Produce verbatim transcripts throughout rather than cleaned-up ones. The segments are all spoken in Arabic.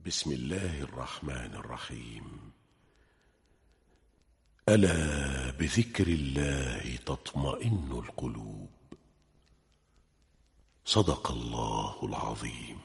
بسم الله الرحمن الرحيم. ألا بذكر الله تطمئن القلوب. صدق الله العظيم.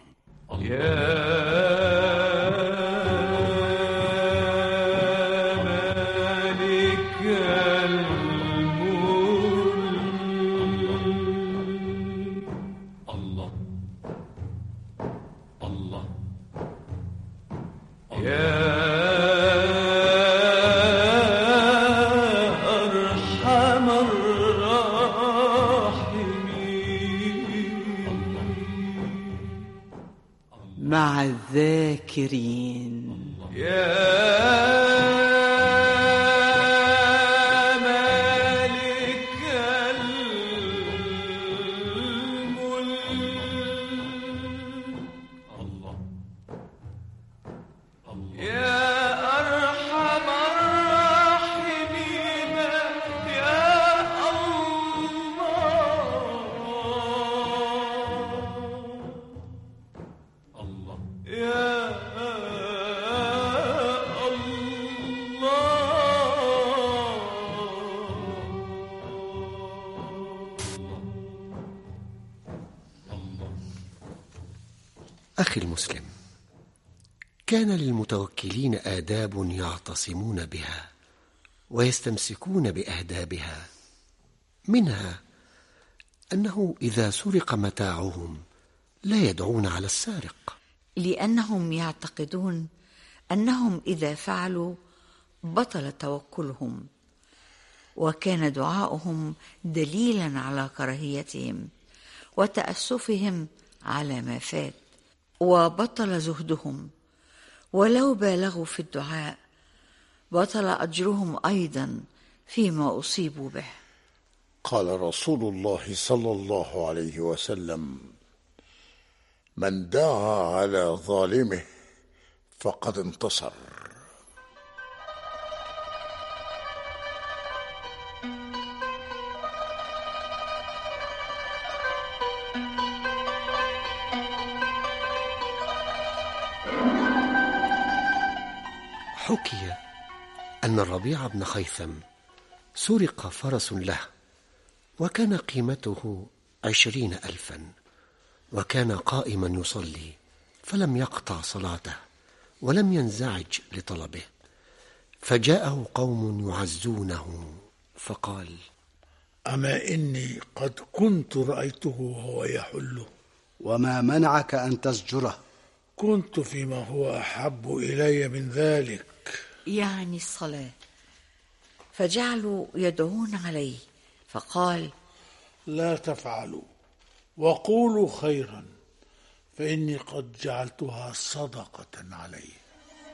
مع الذاكرين. يا مالك الملك يا أرحم الراحمين يا الله يا أخي المسلم، كان للمتوكلين آداب يعتصمون بها ويستمسكون بأهدابها، منها أنه إذا سرق متاعهم لا يدعون على السارق، لأنهم يعتقدون أنهم إذا فعلوا بطل توكلهم، وكان دعاؤهم دليلا على كراهيتهم وتأسفهم على ما فات، وبطل زهدهم، ولو بالغوا في الدعاء بطل أجرهم أيضا فيما أصيبوا به. قال رسول الله صلى الله عليه وسلم: من دعا على ظالمه فقد انتصر. حكي أن الربيع بن خيثم سرق فرس له، وكان قيمته عشرين ألفا، وكان قائما يصلي فلم يقطع صلاته ولم ينزعج لطلبه، فجاءه قوم يعزونه فقال: أما إني قد كنت رأيته وهو يحل. وما منعك أن تزجره؟ كنت فيما هو أحب إلي من ذلك، يعني الصلاة، فجعلوا يدعون عليه، فقال: لا تفعلوا وقولوا خيرا، فإني قد جعلتها صدقة عليه.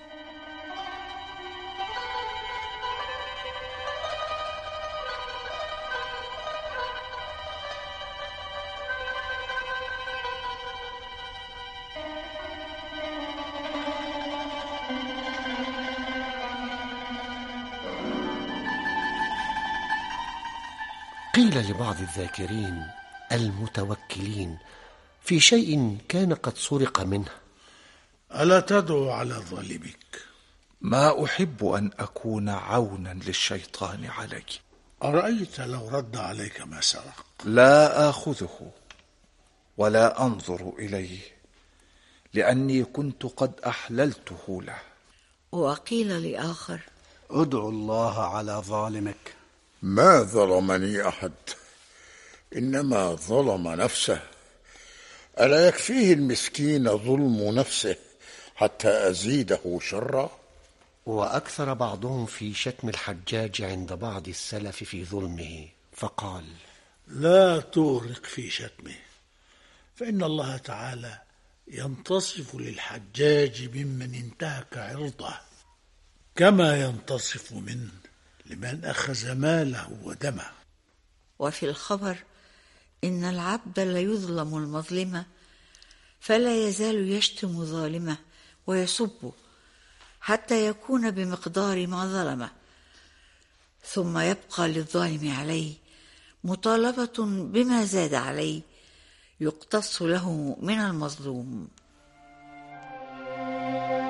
قيل لبعض الذاكرين المتوكلين في شيء كان قد سرق منه: ألا تدعو على ظالمك؟ ما أحب أن أكون عونا للشيطان عليك. أرأيت لو رد عليك ما سرق؟ لا آخذه ولا أنظر إليه، لأني كنت قد أحللته له. وقيل لآخر: ادعو الله على ظالمك. ما ظلمني أحد، إنما ظلم نفسه. ألا يكفيه المسكين ظلم نفسه حتى أزيده شرا؟ وأكثر بعضهم في شتم الحجاج عند بعض السلف في ظلمه، فقال: لا تغرق في شتمه، فإن الله تعالى ينتصف للحجاج ممن انتهك عرضه، كما ينتصف منه لمن أخذ ماله ودمه. وفي الخبر: إن العبد ليظلم المظلمة فلا يزال يشتم ظالمه ويسبه حتى يكون بمقدار ما ظلمه، ثم يبقى للظالم عليه مطالبة بما زاد عليه يقتص له من المظلوم.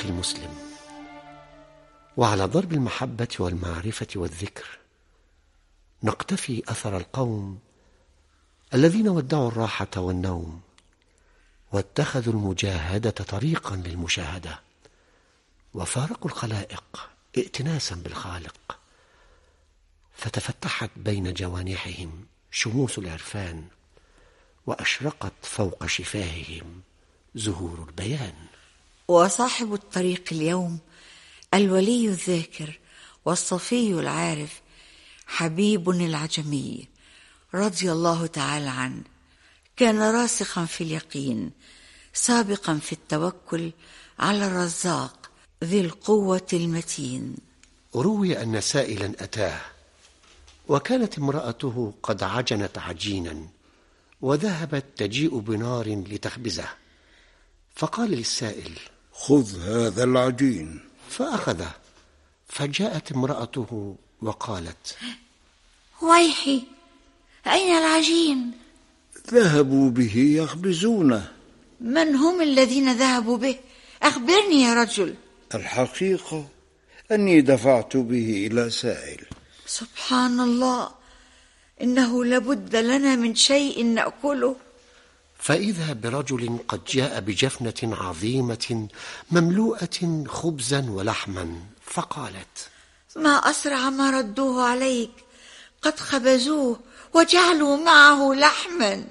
أخي المسلم، وعلى ضرب المحبة والمعرفة والذكر نقتفي أثر القوم الذين ودعوا الراحة والنوم واتخذوا المجاهدة طريقا للمشاهدة، وفارقوا الخلائق ائتناسا بالخالق، فتفتحت بين جوانحهم شموس العرفان، وأشرقت فوق شفاههم زهور البيان. وصاحب الطريق اليوم الولي الذاكر والصفي العارف حبيب العجمي رضي الله تعالى عنه، كان راسخا في اليقين، سابقا في التوكل على الرزاق ذي القوة المتين. روي أن سائلا أتاه وكانت امرأته قد عجنت عجينا وذهبت تجيء بنار لتخبزه، فقال للسائل: خذ هذا العجين. فأخذه، فجاءت امرأته وقالت: ويحي، أين العجين؟ ذهبوا به يخبزونه. من هم الذين ذهبوا به؟ أخبرني يا رجل. الحقيقة أني دفعت به إلى سائل. سبحان الله، إنه لابد لنا من شيء نأكله. فإذا برجل قد جاء بجفنة عظيمة مملوءة خبزا ولحما، فقالت: ما أسرع ما ردوه عليك، قد خبزوه وجعلوا معه لحما.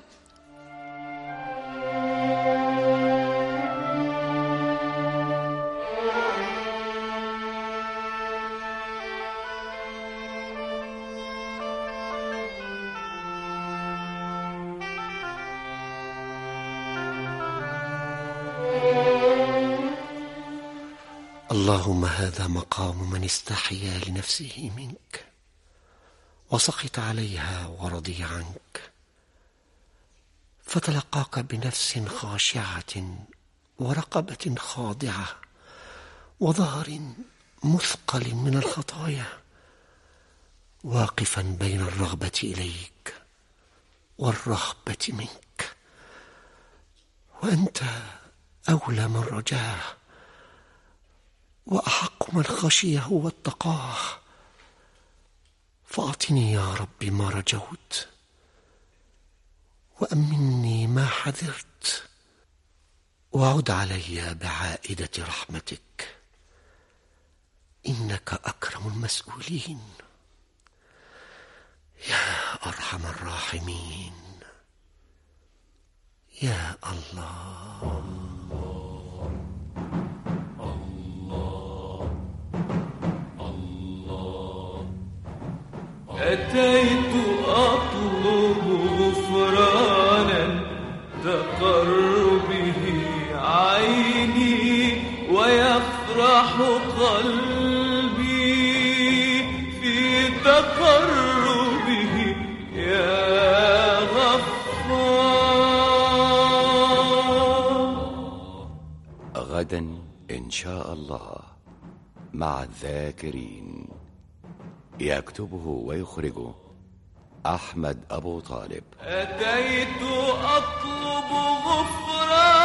اللهم هذا مقام من استحيا لنفسه منك وسخط عليها ورضي عنك، فتلقاك بنفس خاشعة ورقبة خاضعة وظهر مثقل من الخطايا، واقفا بين الرغبة إليك والرهبة منك، وأنت أولى من رجاه وأحق من خشيه واتقاه، فأعطني يا رب ما رجوت، وأمني ما حذرت، وعد علي بعائدة رحمتك، إنك أكرم المسؤولين يا أرحم الراحمين يا الله. أتيت أطلب غفرانا تقر به عيني ويفرح قلبي في تقربه يا غفار. غدا إن شاء الله مع الذاكرين، يكتبه ويخرجه أحمد أبو طالب. أتيت أطلب غفران